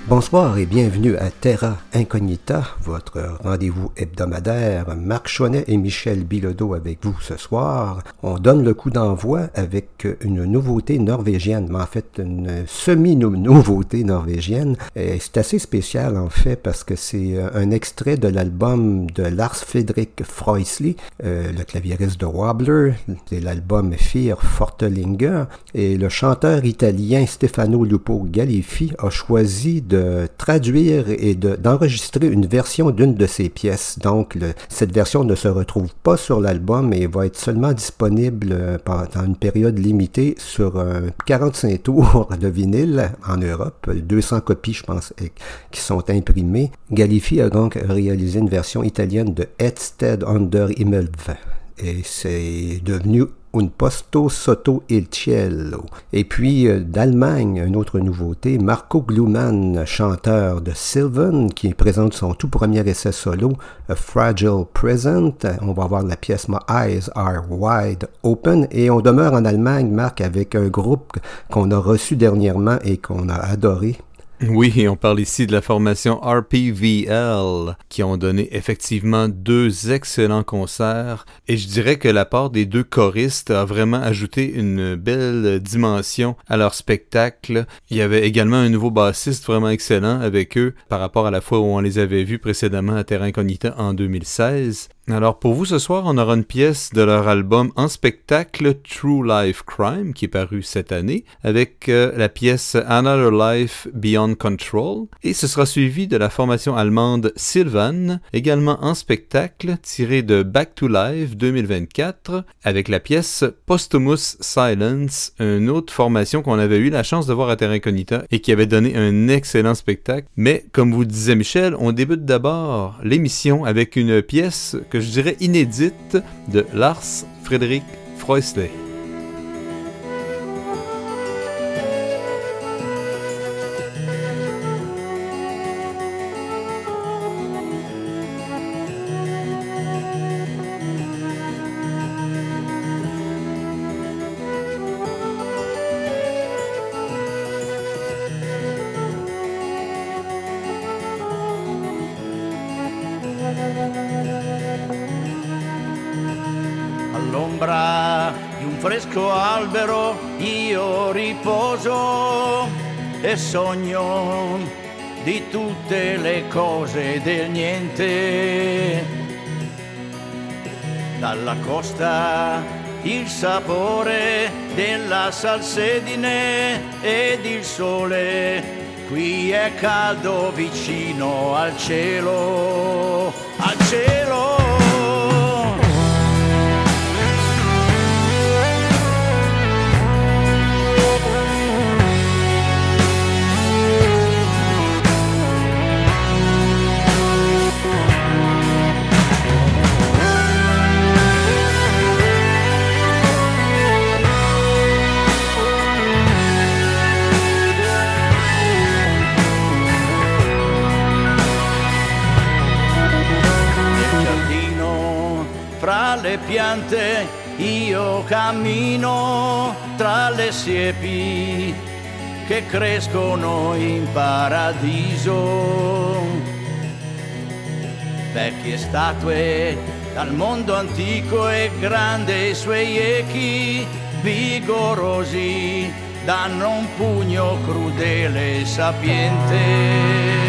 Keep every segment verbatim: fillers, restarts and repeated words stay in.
Bonsoir et bienvenue à Terra Incognita, votre rendez-vous hebdomadaire. Marc Chouanet et Michel Bilodeau avec vous ce soir. On donne le coup d'envoi avec une nouveauté norvégienne, mais en fait une semi-nouveauté norvégienne. Et c'est assez spécial en fait parce que c'est un extrait de l'album de Lars Fredrik Frøsli, euh, le claviériste de Wobbler. C'est l'album Fear Fortelinger. Et le chanteur italien Stefano Lupo Galifi a choisi de traduire et de, d'enregistrer une version d'une de ses pièces. Donc, le, cette version ne se retrouve pas sur l'album et va être seulement disponible euh, pendant une période limitée sur euh, quarante-cinq tours de vinyle en Europe. deux cents copies, je pense, et, qui sont imprimées. Galifi a donc réalisé une version italienne de Hedsted under Himmel. Et c'est devenu Un posto sotto il cielo. Et puis, euh, d'Allemagne, une autre nouveauté, Marco Gluman, chanteur de Sylvan, qui présente son tout premier essai solo, A Fragile Present. On va voir la pièce My Eyes Are Wide Open. Et on demeure en Allemagne, Marc, avec un groupe qu'on a reçu dernièrement et qu'on a adoré. Oui, et on parle ici de la formation R P V L, qui ont donné effectivement deux excellents concerts, et je dirais que la part des deux choristes a vraiment ajouté une belle dimension à leur spectacle. Il y avait également un nouveau bassiste vraiment excellent avec eux, par rapport à la fois où on les avait vus précédemment à Terra Incognita en deux mille seize. Alors pour vous ce soir, on aura une pièce de leur album en spectacle True Life Crime qui est paru cette année avec euh, la pièce Another Life Beyond Control, et ce sera suivi de la formation allemande Sylvan, également en spectacle, tirée de Back to Life deux mille vingt-quatre avec la pièce Posthumous Silence, une autre formation qu'on avait eu la chance de voir à Terra Incognita et qui avait donné un excellent spectacle. Mais comme vous le disait Michel, on débute d'abord l'émission avec une pièce que je dirais inédite de Lars Fredrik Frøsli. All'ombra di un fresco albero io riposo e sogno di tutte le cose del niente. Dalla costa il sapore della salsedine ed il sole qui è caldo vicino al cielo, al cielo. Fra le piante io cammino, tra le siepi che crescono in paradiso. Vecchie statue dal mondo antico e grande i suoi echi vigorosi danno un pugno crudele e sapiente.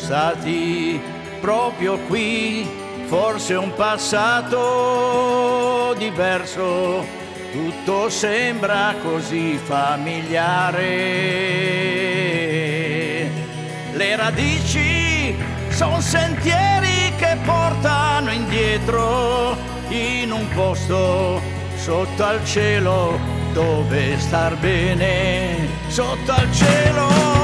stati proprio qui, forse un passato diverso, tutto sembra così familiare. Le radici son sentieri che portano indietro in un posto sotto al cielo dove star bene, sotto al cielo.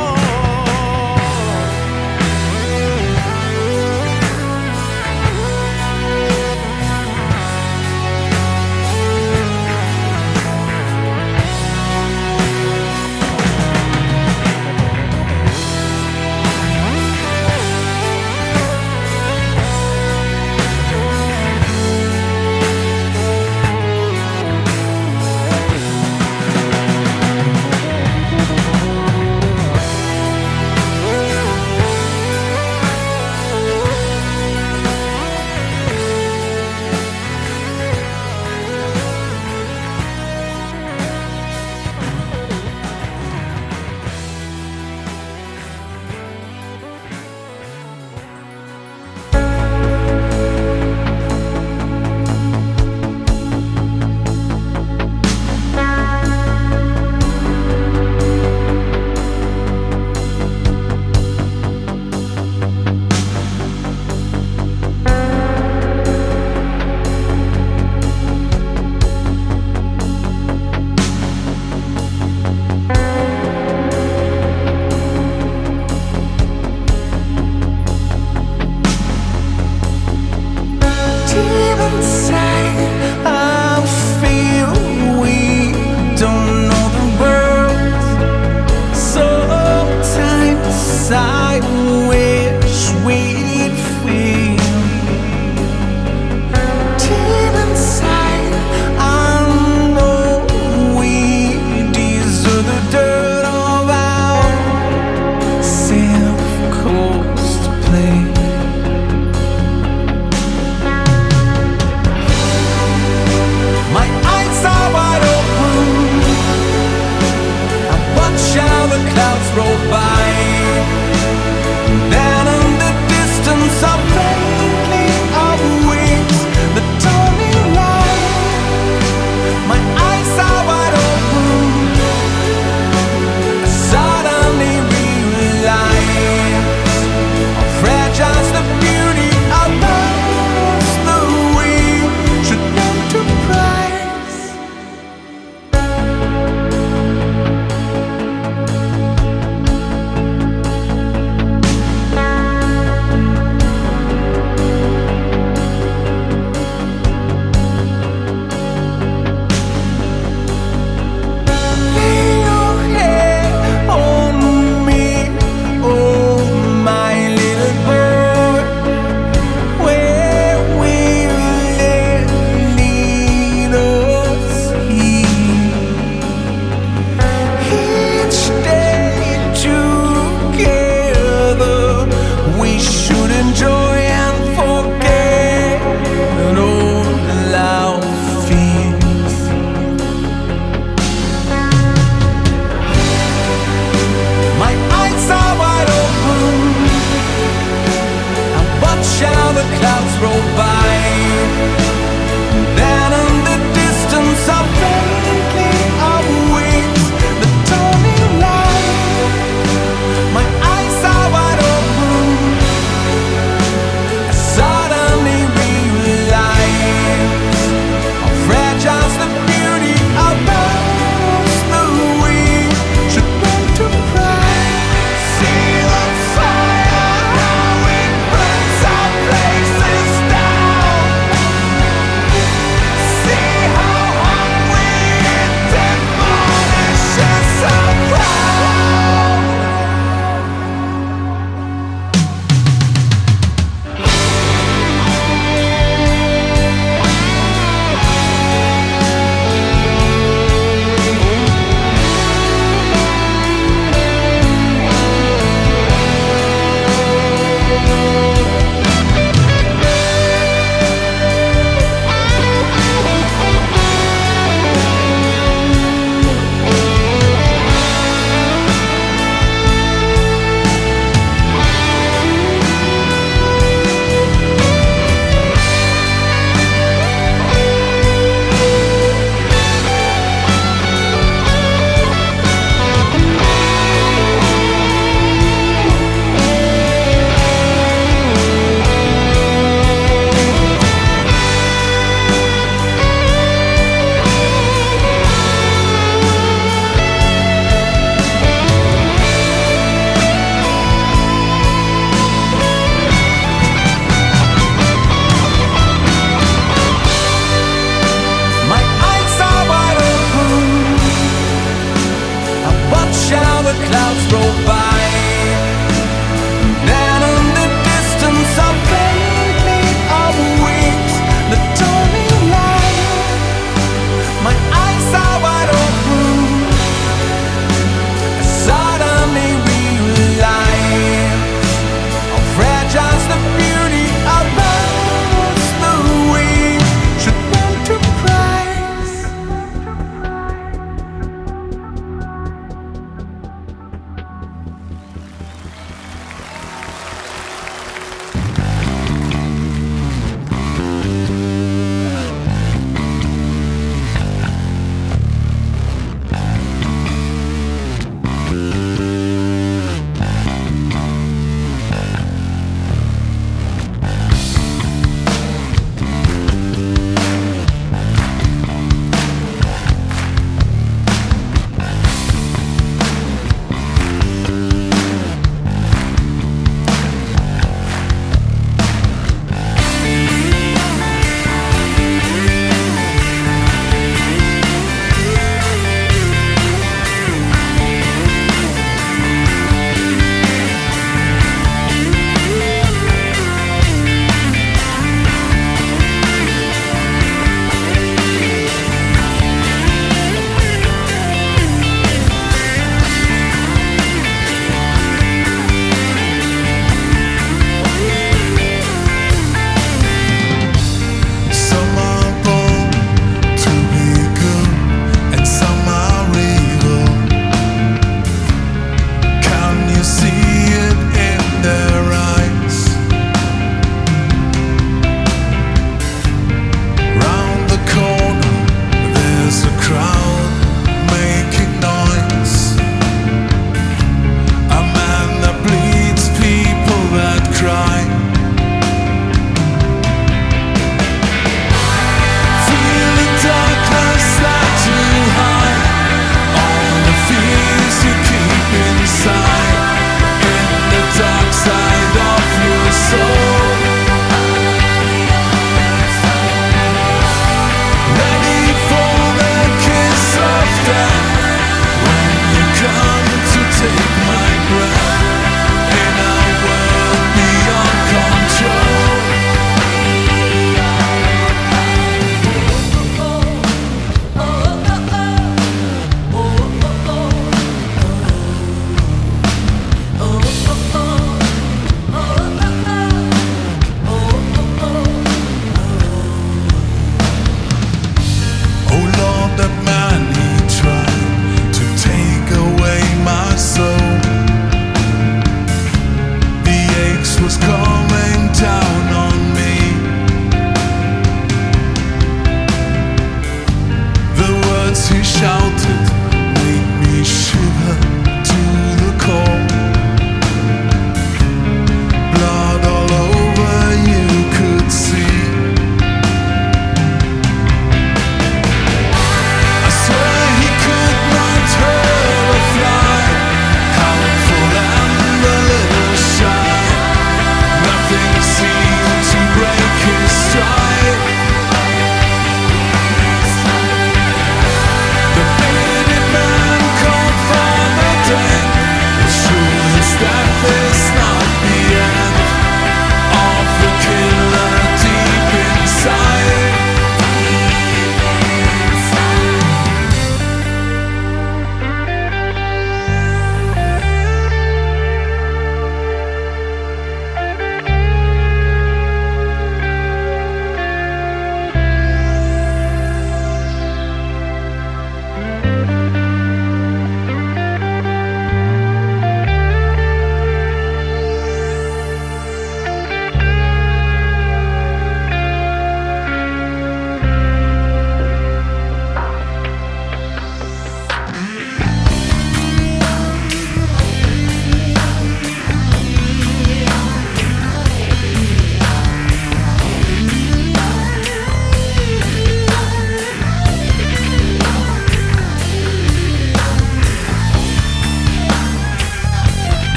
Down.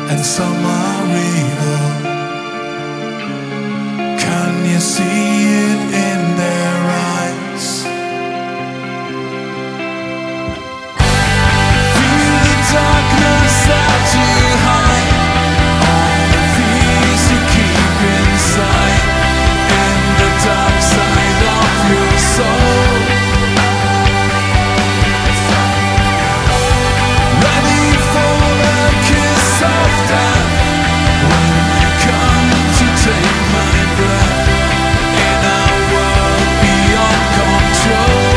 and some are evil. Can you see it in their eyes? Feel the darkness that you hide, all the peace you keep inside, in the dark side of your soul. Ready for the kiss of death, when you come to take my breath, in a world beyond control.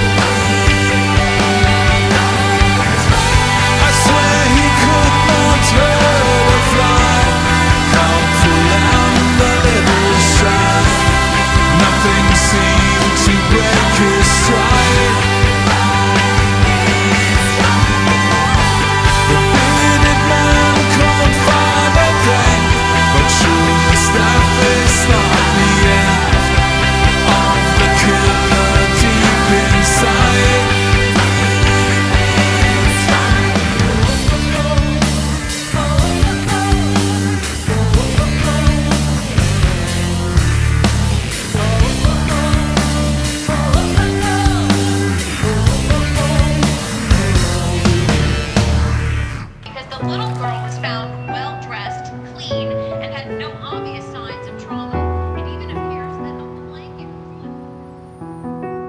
I swear he could not hurt a fly, helpful and a little shy. Nothing seemed to break his stride. The bearded man called Father Death, but sure his death is not the end of the killer deep inside. Because the little girl was found well-dressed, clean, and had no obvious signs of trauma. It even appears that a blanket was left.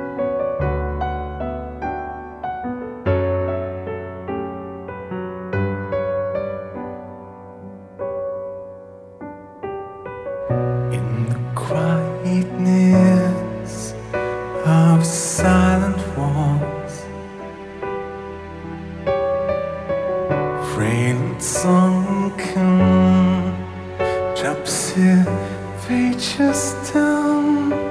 In the quietness of silent walls, frail and sunken, drops her face down.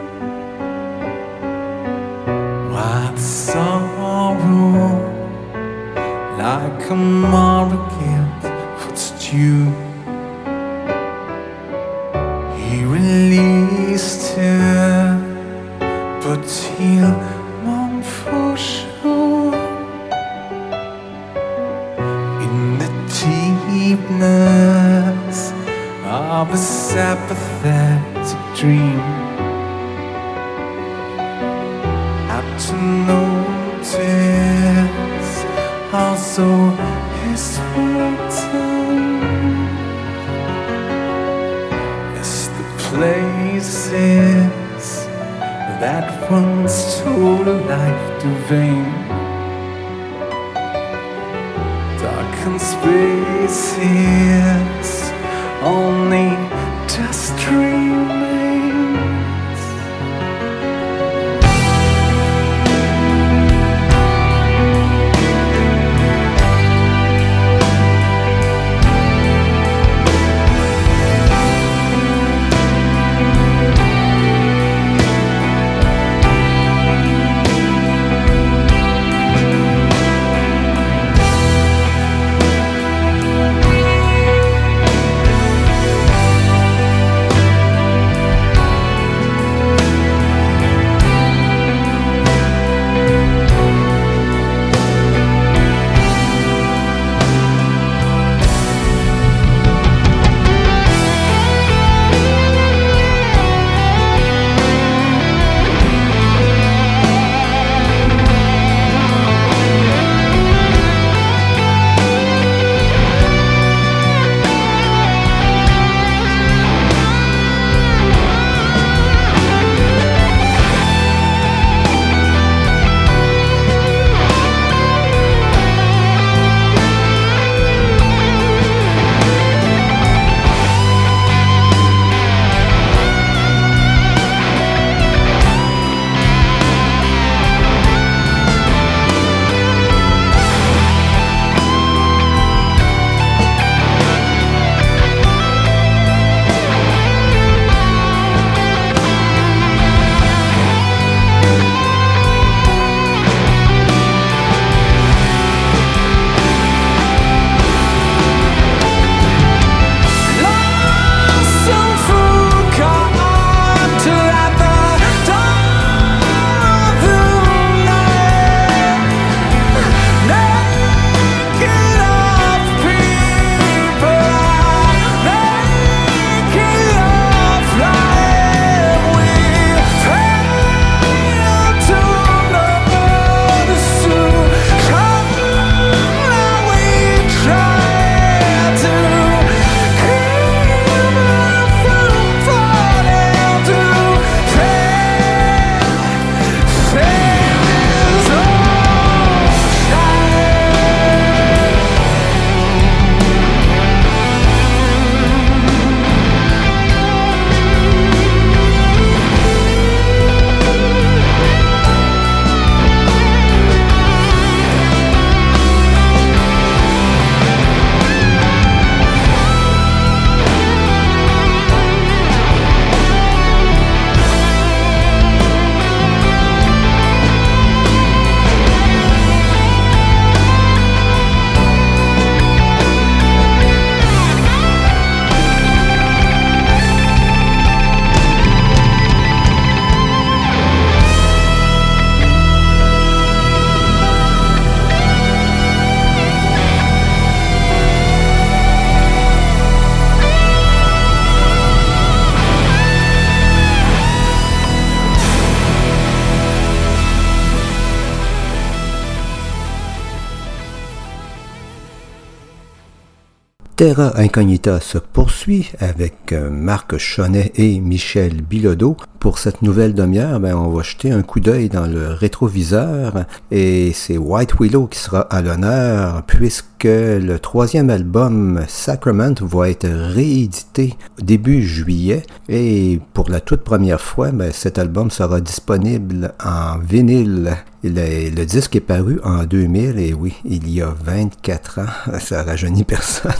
White sorrow, like a moral guilt, footstool. He released her, but he'll mourn for sure. In the deepness of a sympathetic dream, had to notice also his waiting. It's the places that once told a life to vain. Darkened spaces, only dust remains. Terra Incognita se poursuit avec Marc Chonnet et Michel Bilodeau. Pour cette nouvelle demi-heure, ben, on va jeter un coup d'œil dans le rétroviseur et c'est White Willow qui sera à l'honneur puisque le troisième album Sacrament va être réédité début juillet et pour la toute première fois, ben, cet album sera disponible en vinyle. Le, le disque est paru en deux mille et oui, il y a vingt-quatre ans, ça rajeunit personne.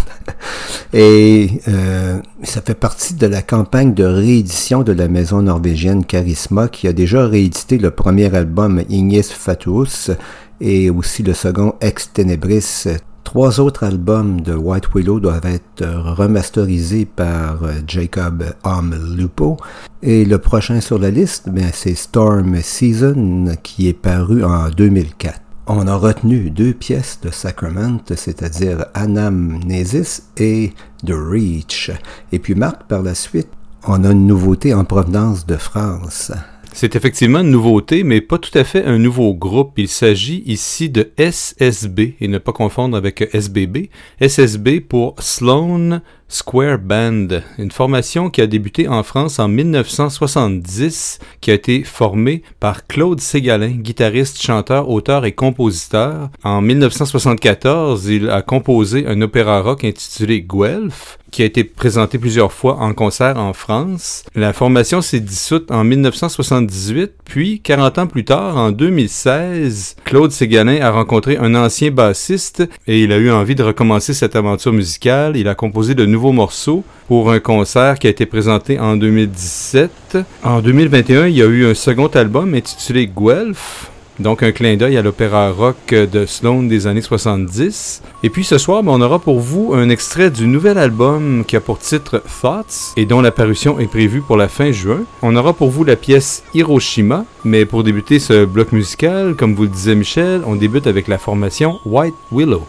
Et euh, ça fait partie de la campagne de réédition de la maison norvégienne Charisma qui a déjà réédité le premier album Ignis Fatuus et aussi le second Ex Tenebris. Trois autres albums de White Willow doivent être remasterisés par Jacob Lupo. Et le prochain sur la liste, ben, c'est Storm Season qui est paru en deux mille quatre. On a retenu deux pièces de Sacrament, c'est-à-dire Anamnesis et The Reach. Et puis Marc, par la suite, on a une nouveauté en provenance de France. C'est effectivement une nouveauté, mais pas tout à fait un nouveau groupe. Il s'agit ici de S S B, et ne pas confondre avec S B B. S S B pour Sloan Square Band, une formation qui a débuté en France en dix-neuf cent soixante-dix, qui a été formée par Claude Ségalin, guitariste, chanteur, auteur et compositeur. En dix-neuf cent soixante-quatorze, il a composé un opéra rock intitulé Guelph, qui a été présenté plusieurs fois en concert en France. La formation s'est dissoute en dix-neuf cent soixante-dix-huit, puis quarante ans plus tard, en deux mille seize, Claude Ségalin a rencontré un ancien bassiste et il a eu envie de recommencer cette aventure musicale. Il a composé de nouveaux morceaux pour un concert qui a été présenté en deux mille dix-sept. En deux mille vingt et un, il y a eu un second album intitulé Guelph, donc un clin d'œil à l'opéra rock de Sloan des années soixante-dix. Et puis ce soir, ben, on aura pour vous un extrait du nouvel album qui a pour titre Thoughts et dont la parution est prévue pour la fin juin. On aura pour vous la pièce Hiroshima, mais pour débuter ce bloc musical, comme vous le disait Michel, on débute avec la formation White Willow.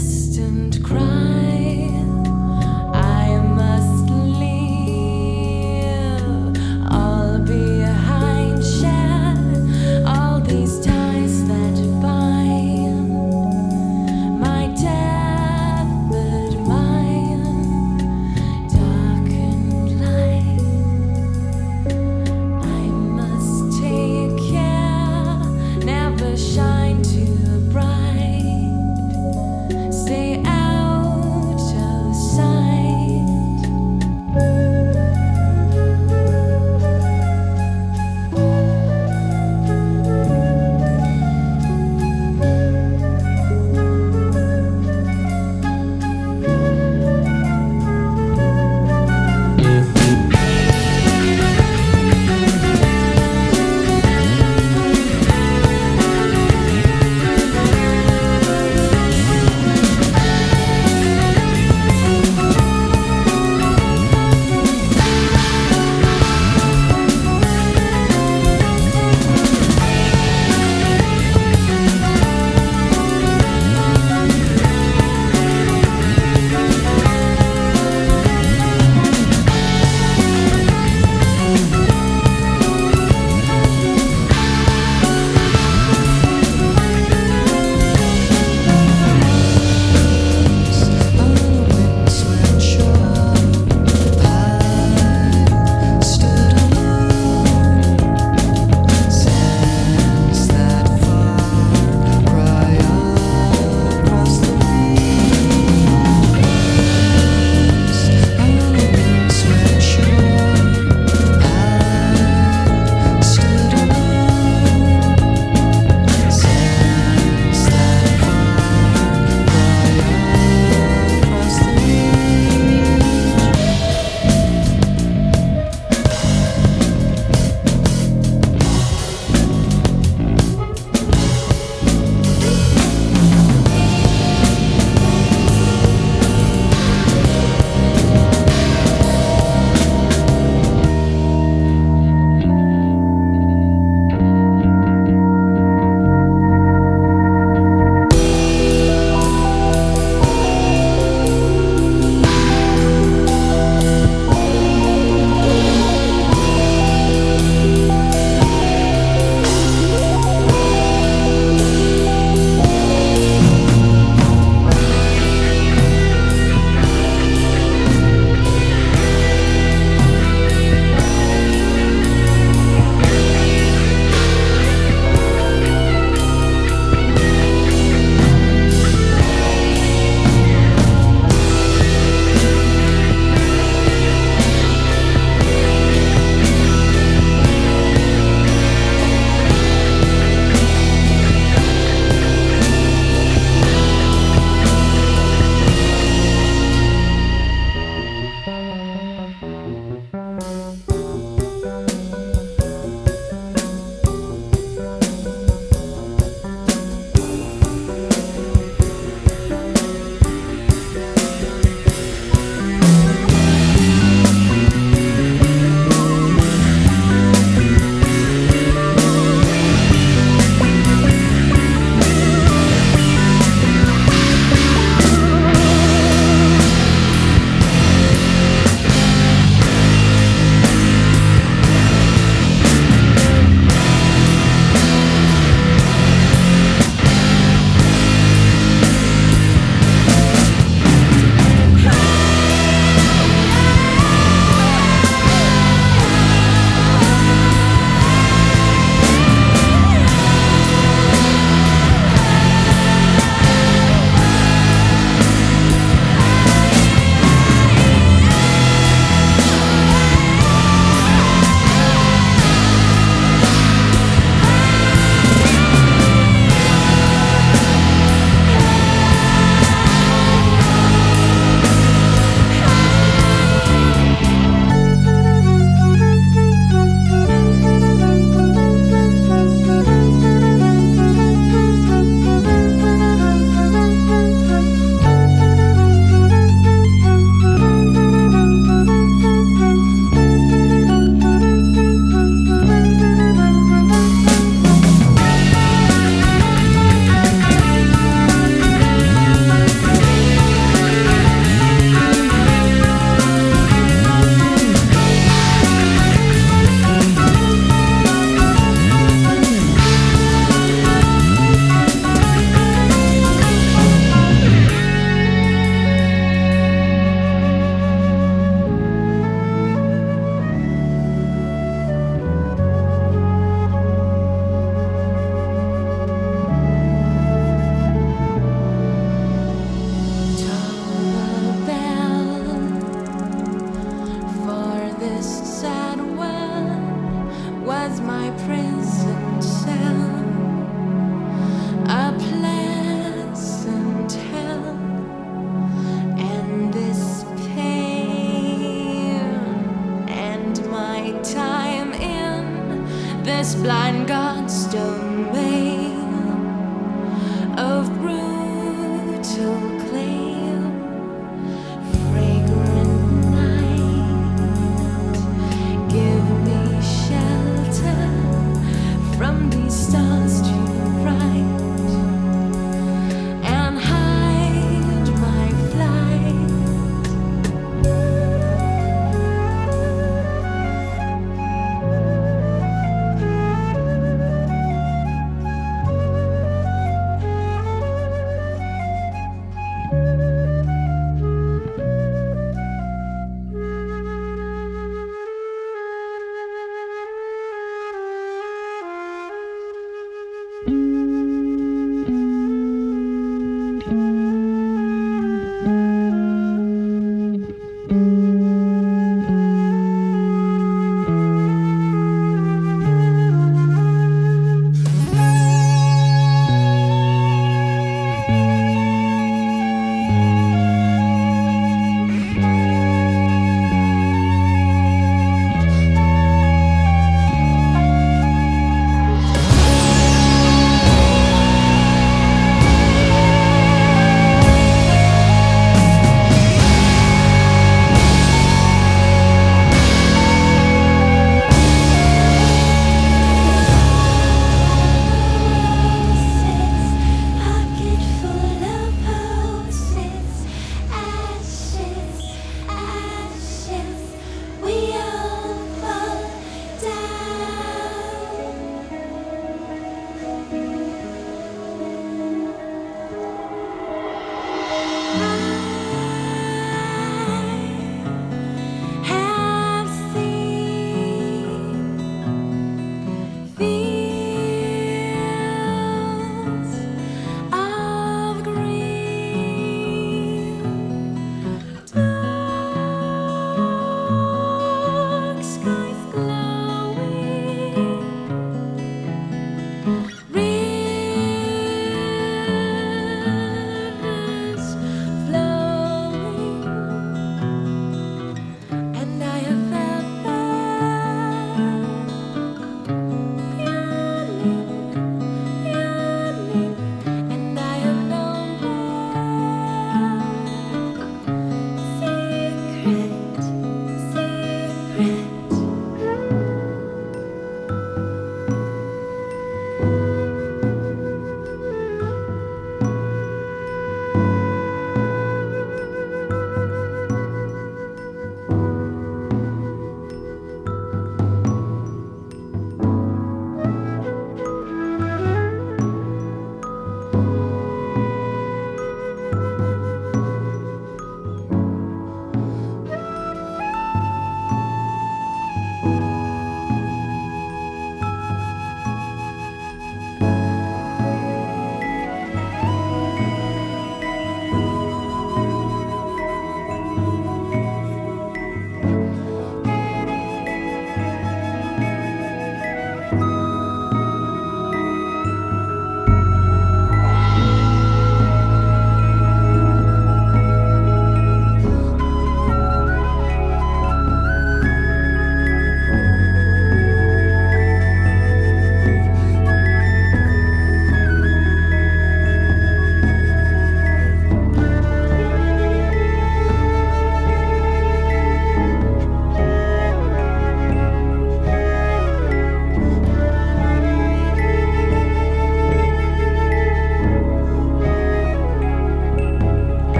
Cry, I must leave. time in this blind God's domain of brutal claim. Fragrant night, give me shelter from these stars too bright, and hide my flight.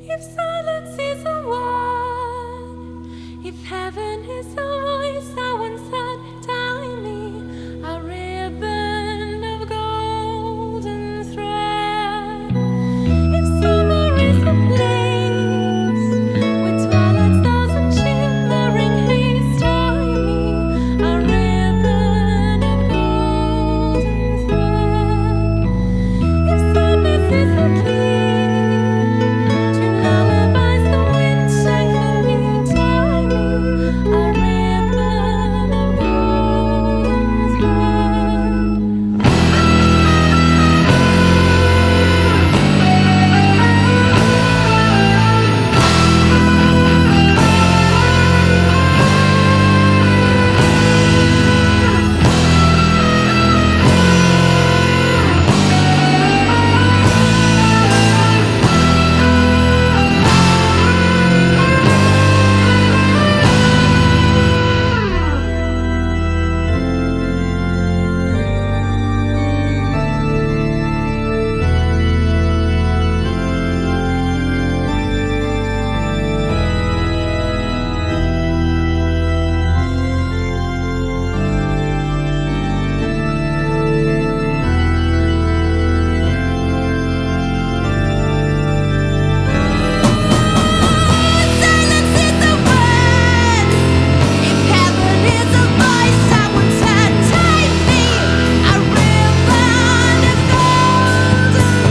If silence is a word, if heaven is a voice, I once said, tie me a ribbon of golden thread. If summer is a place with twilight stars and shimmering haze, tie me a ribbon of golden thread. If sadness is a key to lullabies the wind sang for me, tie me a ribbon of golden thread. Silence is a word. If heaven is a voice, I once said, tie me a ribbon of golden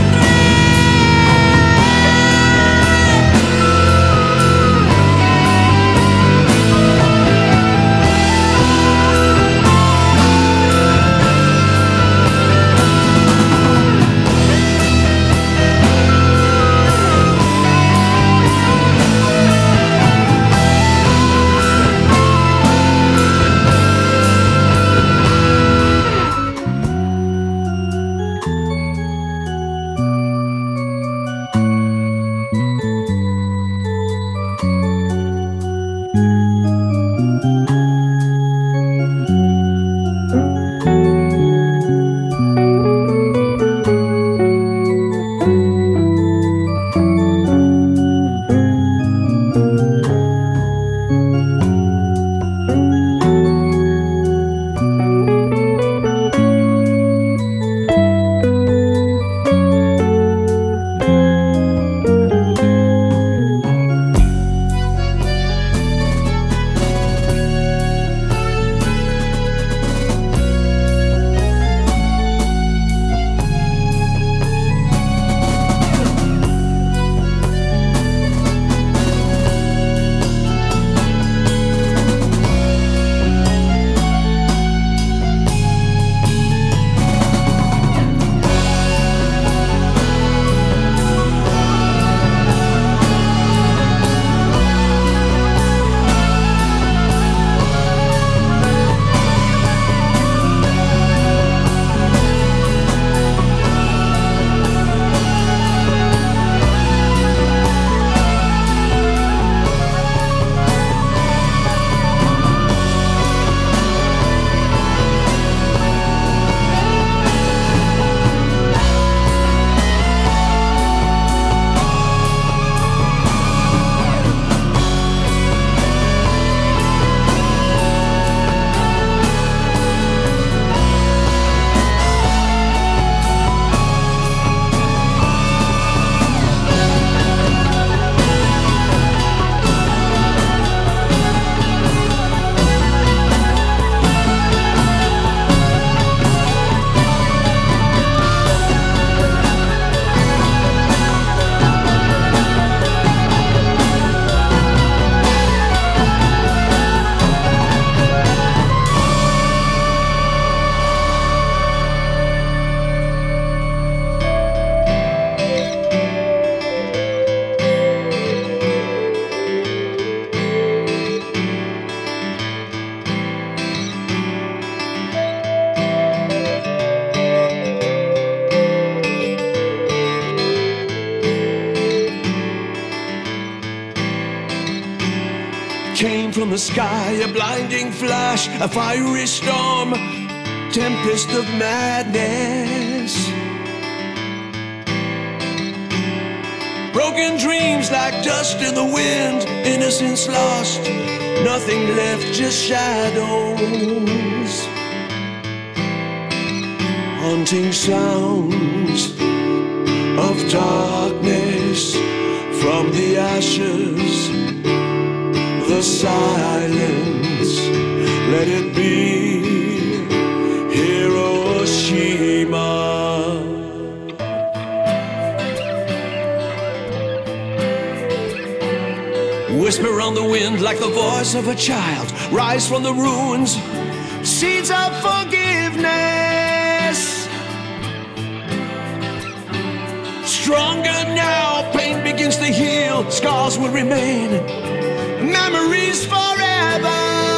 came from the sky, a blinding flash, a fiery storm, tempest of madness. Broken dreams like dust in the wind, innocence lost, nothing left, just shadows. Haunting sounds of darkness from the ashes, the silence, let it be Hiroshima. Whisper on the wind like the voice of a child, rise from the ruins, seeds of forgiveness. Stronger now, pain begins to heal, scars will remain, memories forever.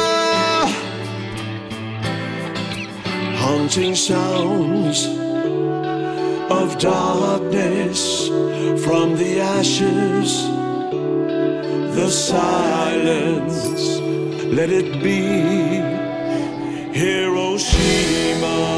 Haunting sounds of darkness from the ashes, the silence, let it be Hiroshima.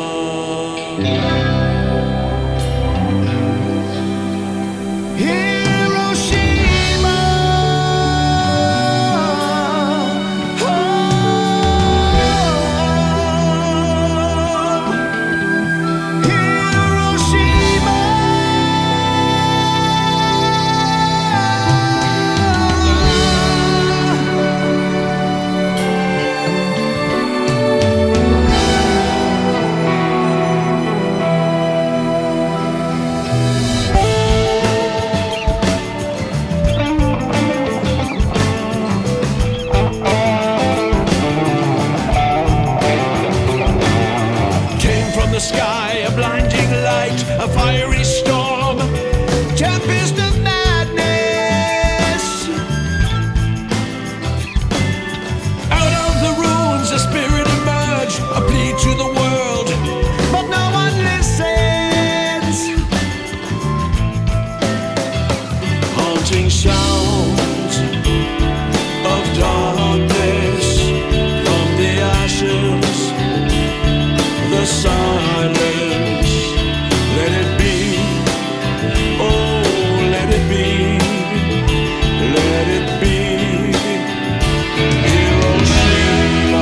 A fiery storm, tempest of madness. Out of the ruins, a spirit emerged, a plea to the world, but no one listens. Haunting sounds of darkness from the ashes, the silence. Let it be, oh, let it be, let it be Hiroshima.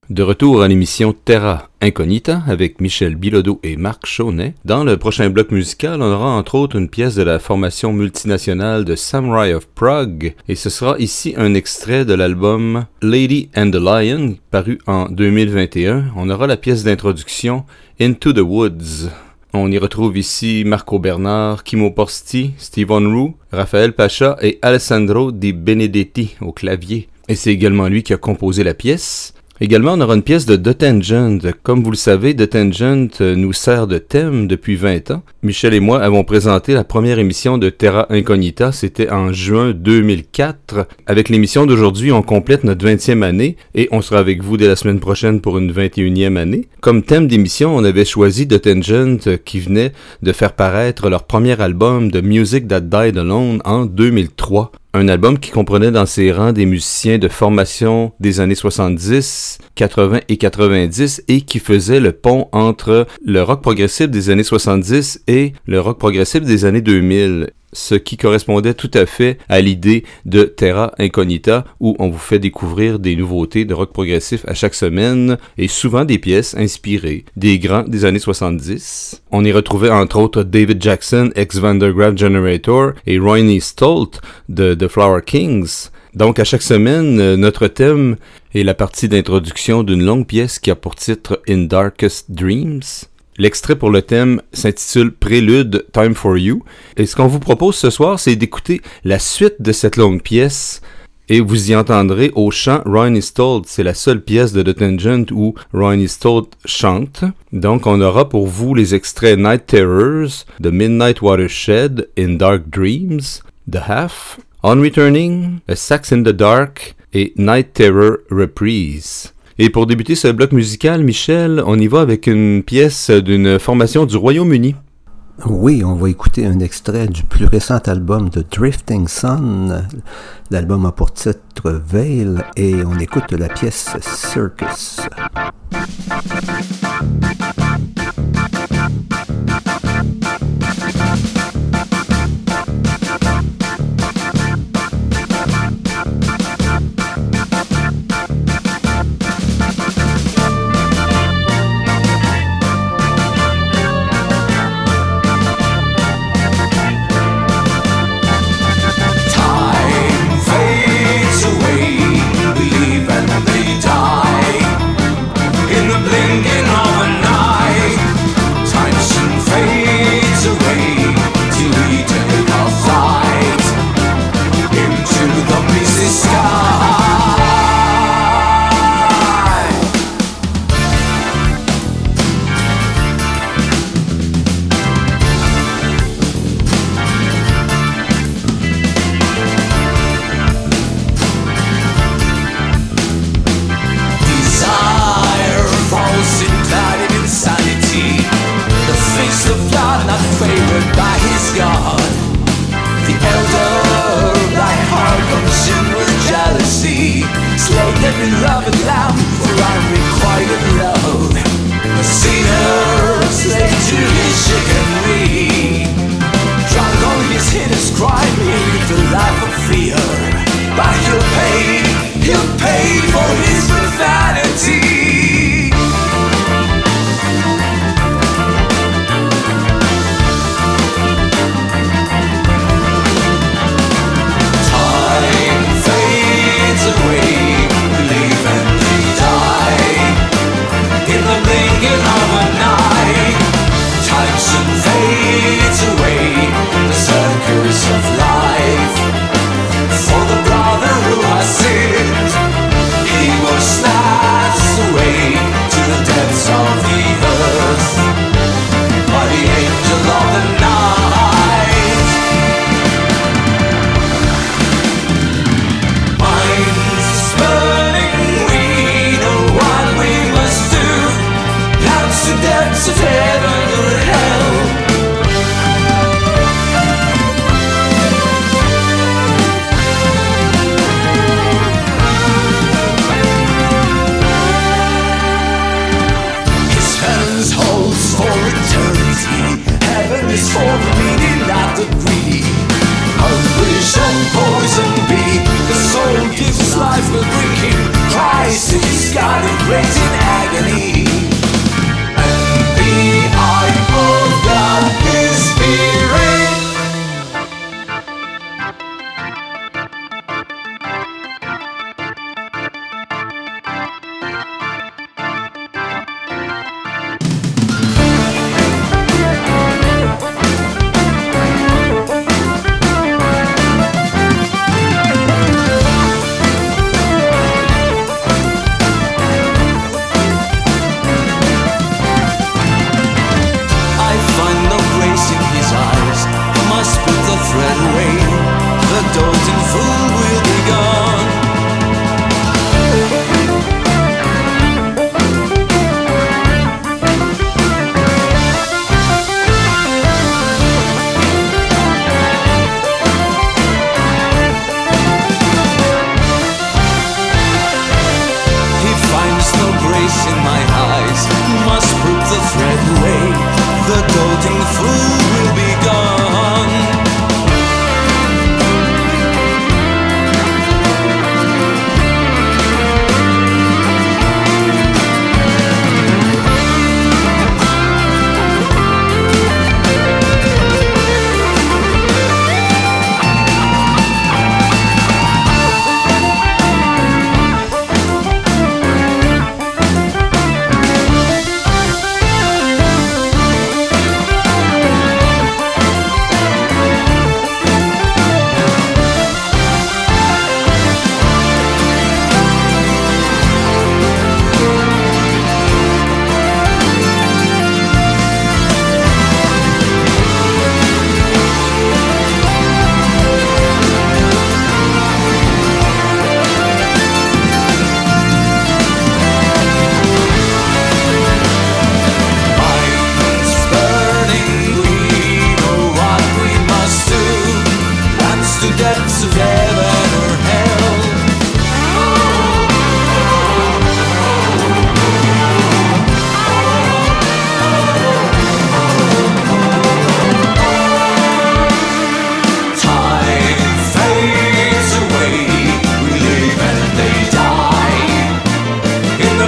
De retour à l'émission Terra Incognita avec Michel Bilodeau et Marc Chaunet. Dans le prochain bloc musical, on aura entre autres une pièce de la formation multinationale de Samurai of Prague et ce sera ici un extrait de l'album Lady and the Lion paru en deux mille vingt et un. On aura la pièce d'introduction Into the Woods. On y retrouve ici Marco Bernard, Kimo Porsti, Stephen Roux, Raphaël Pacha et Alessandro Di Benedetti au clavier. Et c'est également lui qui a composé la pièce. Également, on aura une pièce de The Tangent. Comme vous le savez, The Tangent nous sert de thème depuis vingt ans. Michel et moi avons présenté la première émission de Terra Incognita, c'était en juin deux mille quatre. Avec l'émission d'aujourd'hui, on complète notre vingtième année et on sera avec vous dès la semaine prochaine pour une vingt et unième année. Comme thème d'émission, on avait choisi The Tangent qui venait de faire paraître leur premier album The Music That Died Alone en deux mille trois. Un album qui comprenait dans ses rangs des musiciens de formation des années soixante-dix, quatre-vingts et quatre-vingt-dix et qui faisait le pont entre le rock progressif des années soixante-dix et le rock progressif des années deux mille. Ce qui correspondait tout à fait à l'idée de Terra Incognita où on vous fait découvrir des nouveautés de rock progressif à chaque semaine et souvent des pièces inspirées des grands des années soixante-dix. On y retrouvait entre autres David Jackson, ex-Van der Graaf Generator et Ronnie Stolt de The Flower Kings. Donc à chaque semaine, notre thème est la partie d'introduction d'une longue pièce qui a pour titre In Darkest Dreams. L'extrait pour le thème s'intitule Prélude Time for You. Et ce qu'on vous propose ce soir, c'est d'écouter la suite de cette longue pièce. Et vous y entendrez au chant Ronnie Stolt. C'est la seule pièce de The Tangent où Ronnie Stolt chante. Donc on aura pour vous les extraits Night Terrors, The Midnight Watershed, In Dark Dreams, The Half, On Returning, A Sax in the Dark et Night Terror Reprise. Et pour débuter ce bloc musical, Michel, on y va avec une pièce d'une formation du Royaume-Uni. Oui, on va écouter un extrait du plus récent album de Drifting Sun. L'album a pour titre Veil et on écoute la pièce Circus. For the brother who has sinned, he was slain.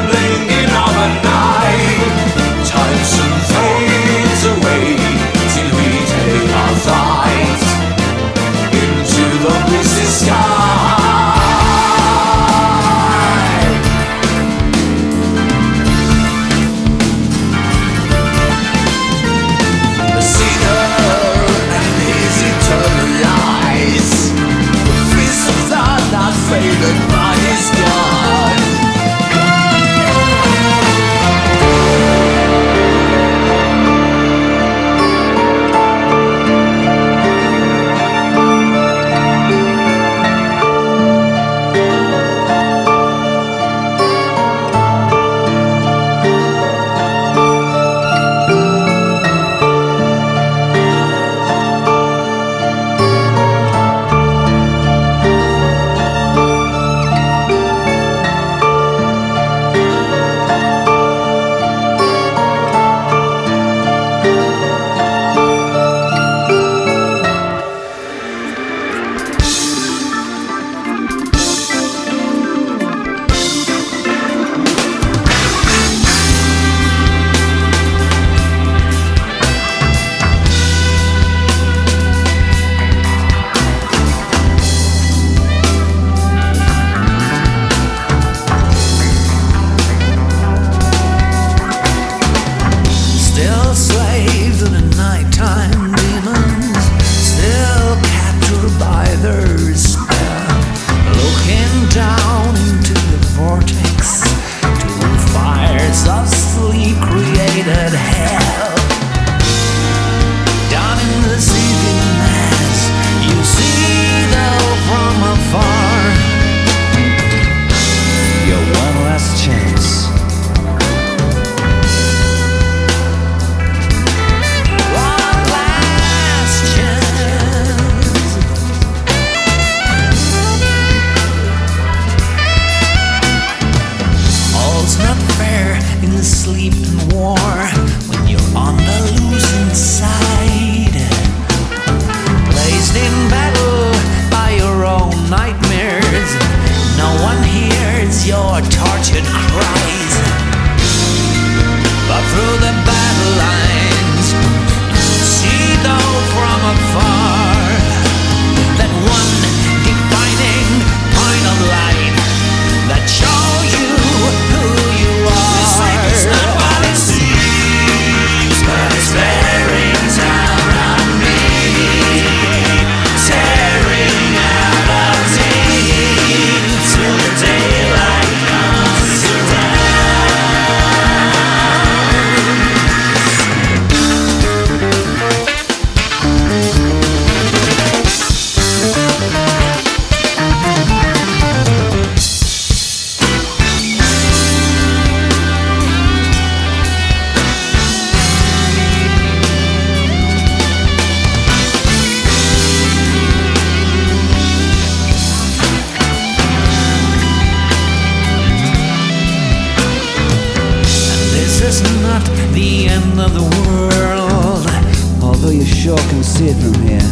blinking of a night. Time soon fades away till we take our flight into the misty sky. The cedar and his eternal eyes, the fist of thought not faded by his gun. Still slaves of the nighttime demons, still captured by their spell, looking down into the vortex, to fires of sleep created hell. Down in the seething mass, you see though from afar your one last chance. One last chance. All's not fair in the sleeping war when you're on the losing side, placed in battle by your own nightmares. No one hears your tortured cries, but through the battle lines, see though from afar that one defining point of light that show you who you are. This life is not what it seems, but it's bearing down on me, tearing out of me till the daylight comes around. And this is not the end of the world, although you sure can see it from here.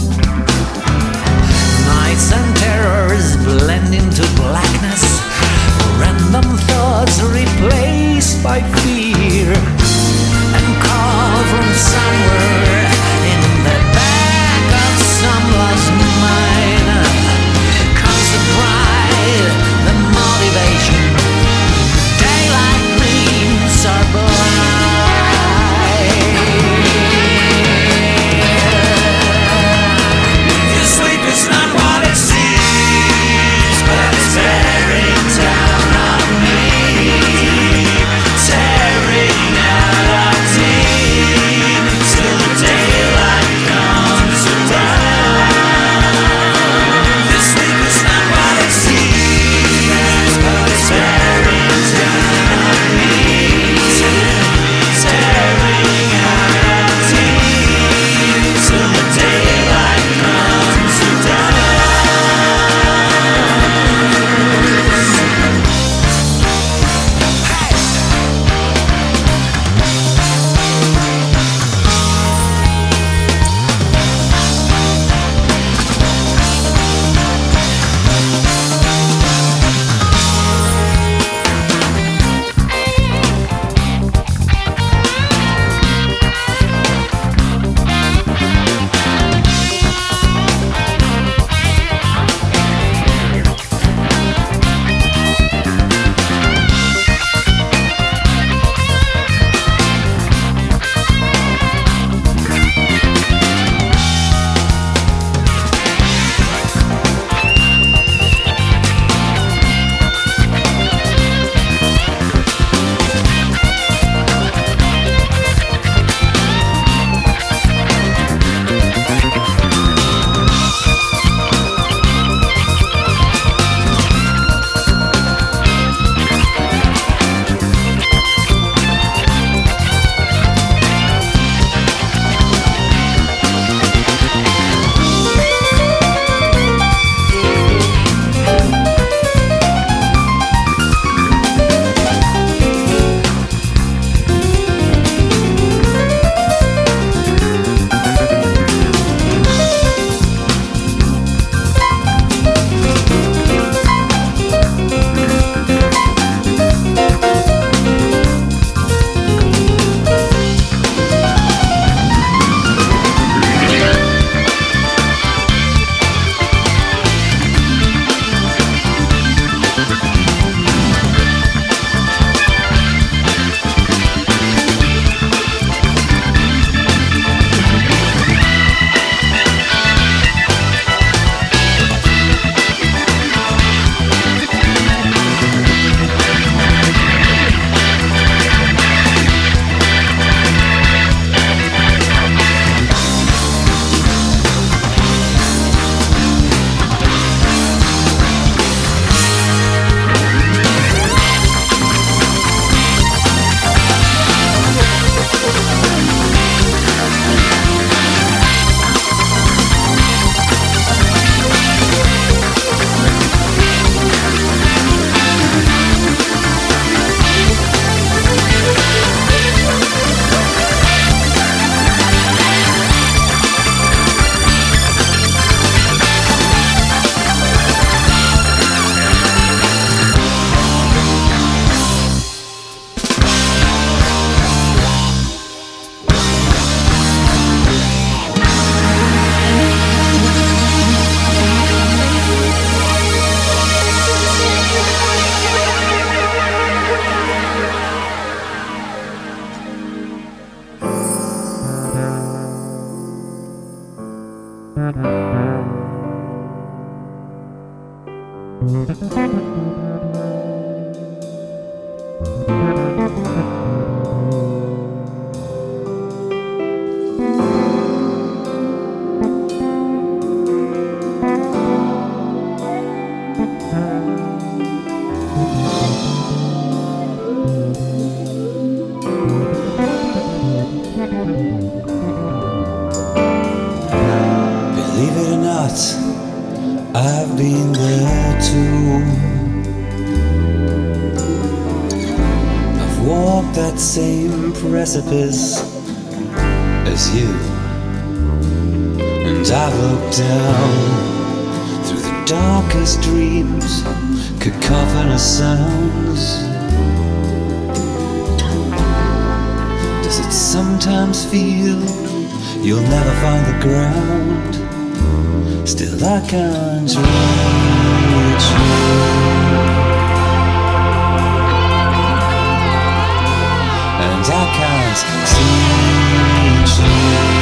Nights and terrors blend into blackness, random thoughts replaced by fear, and call from somewhere in the back of some lost mind comes the pride, the motivation. Daylight gleams are blind. Your sleep is not what it seems, but it's bearing down on me. Believe it or not, I've been there too. I've walked that same precipice as you, and I've looked down through the darkest dreams, cacophonous sounds. Does it sometimes feel you'll never find the ground? Still I can't reach you, and I can't teach you.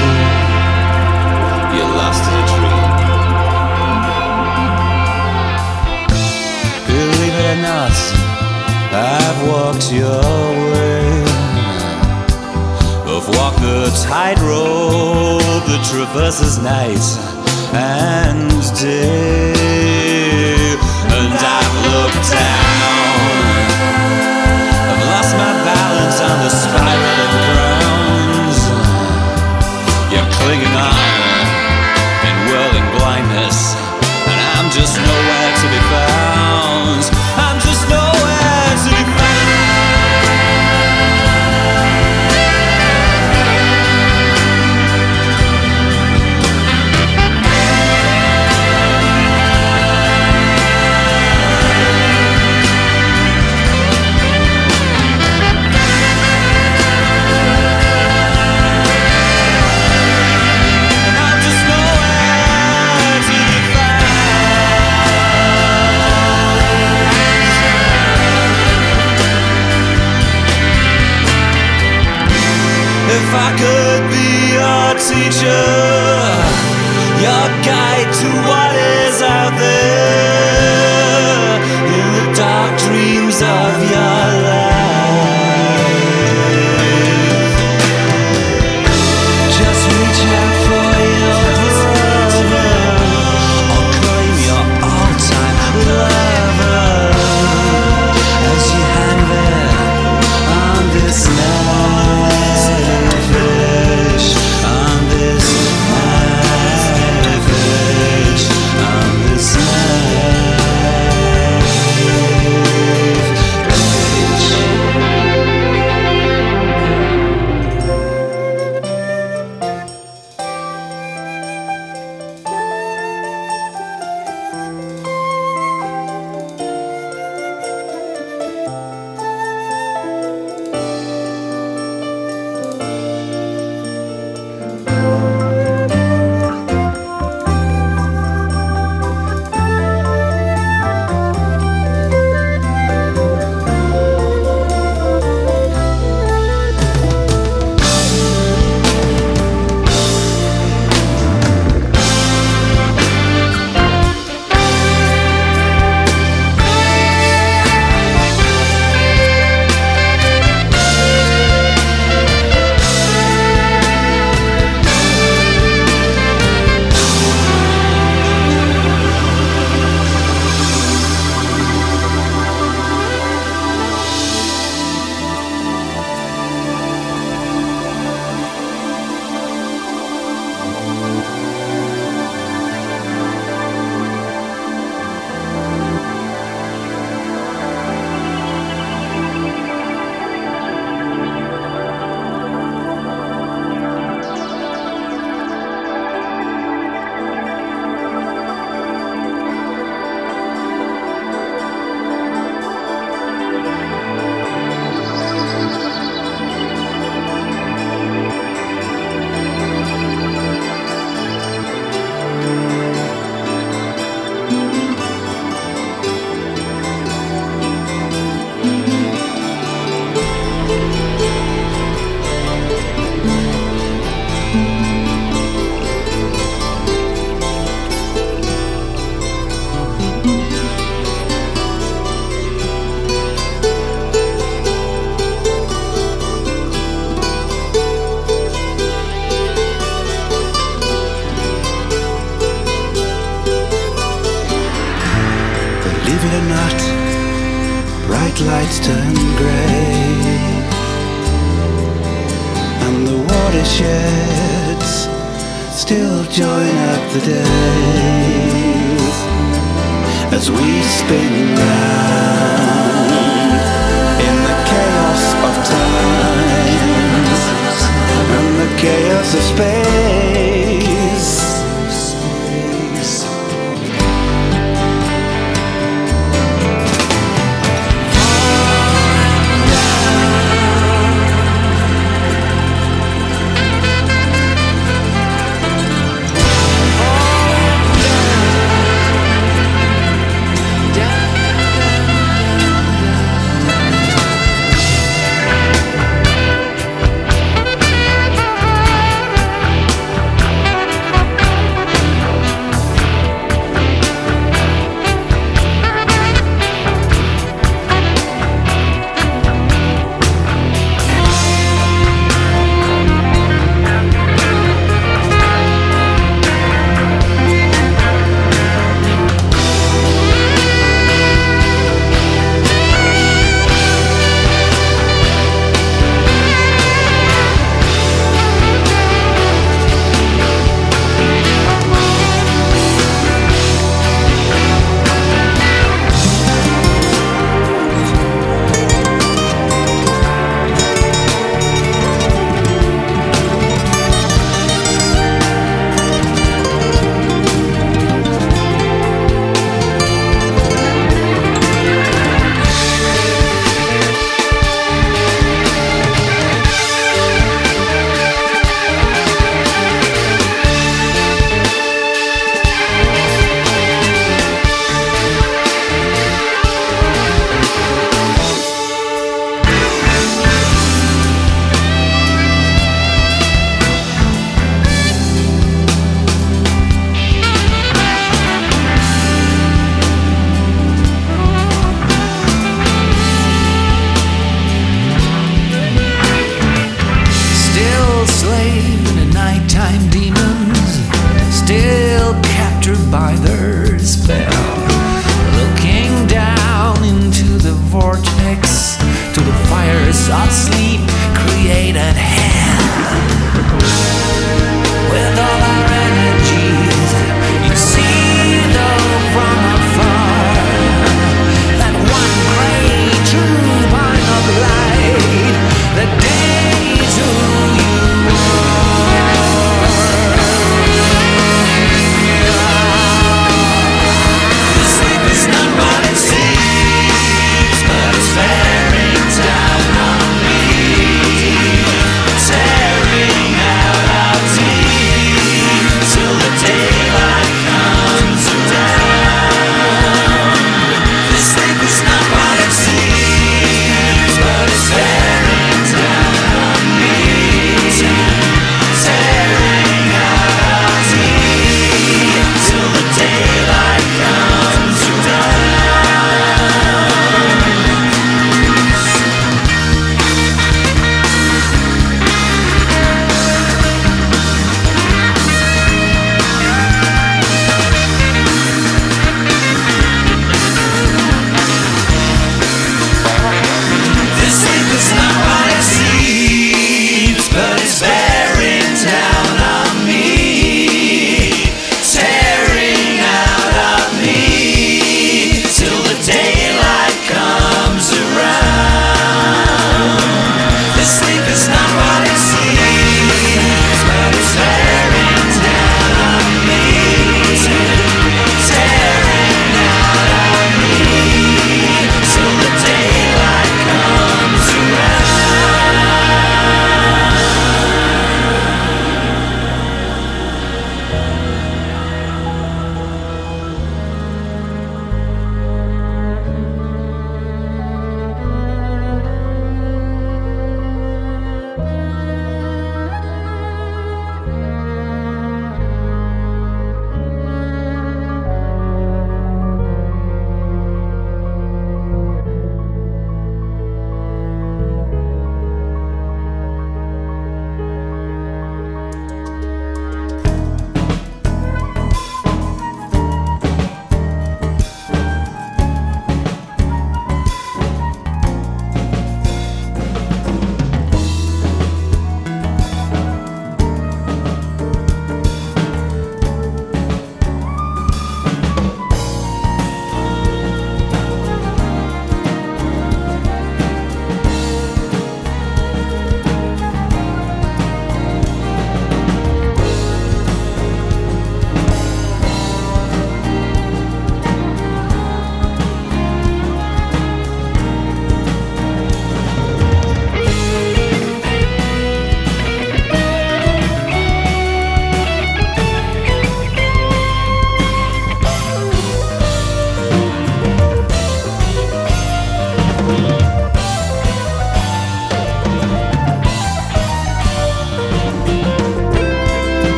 You're lost in a dream. Believe it or not, I've walked your way. I've walked the tightrope that traverses night and day, and I've looked down. I've lost my balance on the spiraling grounds. You're clinging on in whirling blindness, and I'm just nowhere to be found. I'm just nowhere to be found. If I could be your teacher, your guide to what is out there in the dark dreams of your life, just reach out for your brother, or claim your all-time lover as you hang there on this night. On this night, on this night. sheds still join up the days as we spin round in the chaos of time and the chaos of space. Down, down.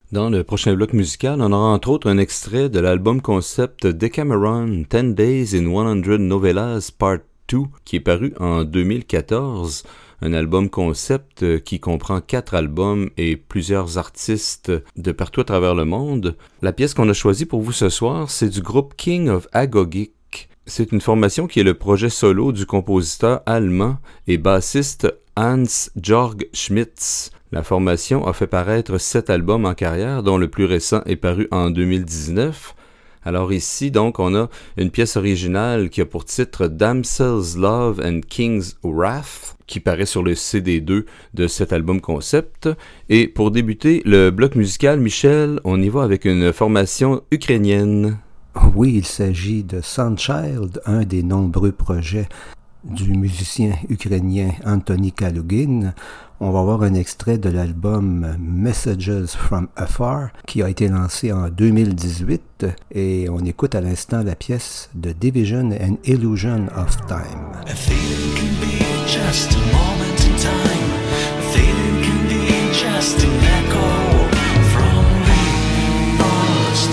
Dans le prochain bloc musical, on aura entre autres un extrait de l'album concept Decameron ten days in one hundred Novellas Part deux qui est paru en deux mille quatorze. Un album concept qui comprend quatre albums et plusieurs artistes de partout à travers le monde. La pièce qu'on a choisie pour vous ce soir, c'est du groupe King of Agogic. C'est une formation qui est le projet solo du compositeur allemand et bassiste Hans-Georg Schmitz. La formation a fait paraître sept albums en carrière, dont le plus récent est paru en deux mille dix-neuf. Alors ici, donc, on a une pièce originale qui a pour titre Damsel's Love and King's Wrath, qui paraît sur le C D deux de cet album concept. Et pour débuter le bloc musical, Michel, on y va avec une formation ukrainienne. Oui, il s'agit de Sunchild, un des nombreux projets du musicien ukrainien Anthony Kalugin. On va voir un extrait de l'album Messages from Afar qui a été lancé en deux mille dix-huit et on écoute à l'instant la pièce The Division and Illusion of Time. A feeling can be just a moment in time. A feeling can be just an echo from the past.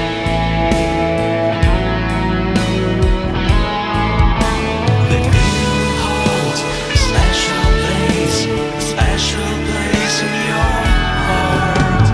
That feeling holds a special place, a special place in your heart.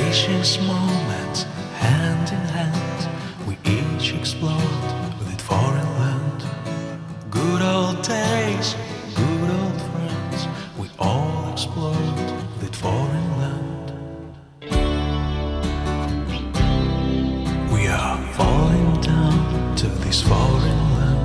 precious moment, hand in hand, we each explored with it foreign land. Good old days, good old friends, we all explored with it foreign land. We are falling down to this foreign land.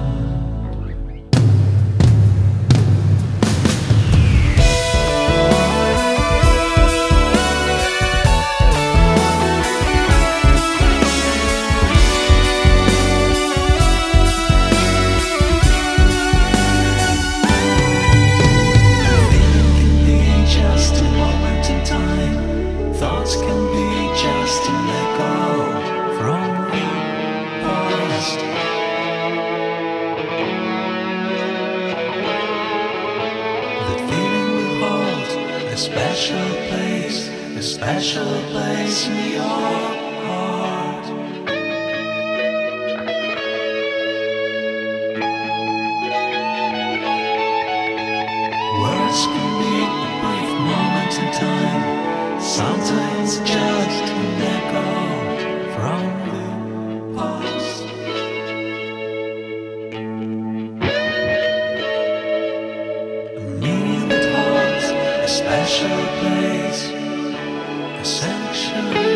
Special place in your heart. Words can be a brief moment in time, sometimes just an echo from the past. A meaning that holds a special place. Sanctuary.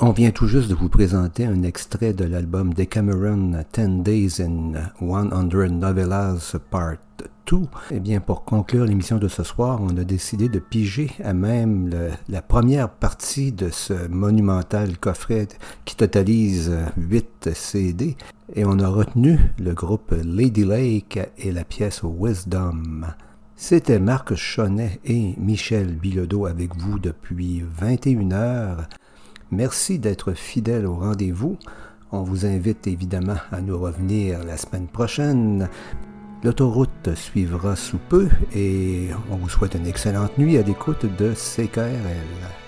On vient tout juste de vous présenter un extrait de l'album Decameron ten Days in one hundred Novellas Part deux. Eh bien, pour conclure l'émission de ce soir, on a décidé de piger à même le, la première partie de ce monumental coffret qui totalise huit C D. Et on a retenu le groupe Lady Lake et la pièce Wisdom. C'était Marc Chonnet et Michel Bilodeau avec vous depuis vingt et une heures. Merci d'être fidèle au rendez-vous. On vous invite évidemment à nous revenir la semaine prochaine. L'autoroute suivra sous peu et on vous souhaite une excellente nuit à l'écoute de C K R L.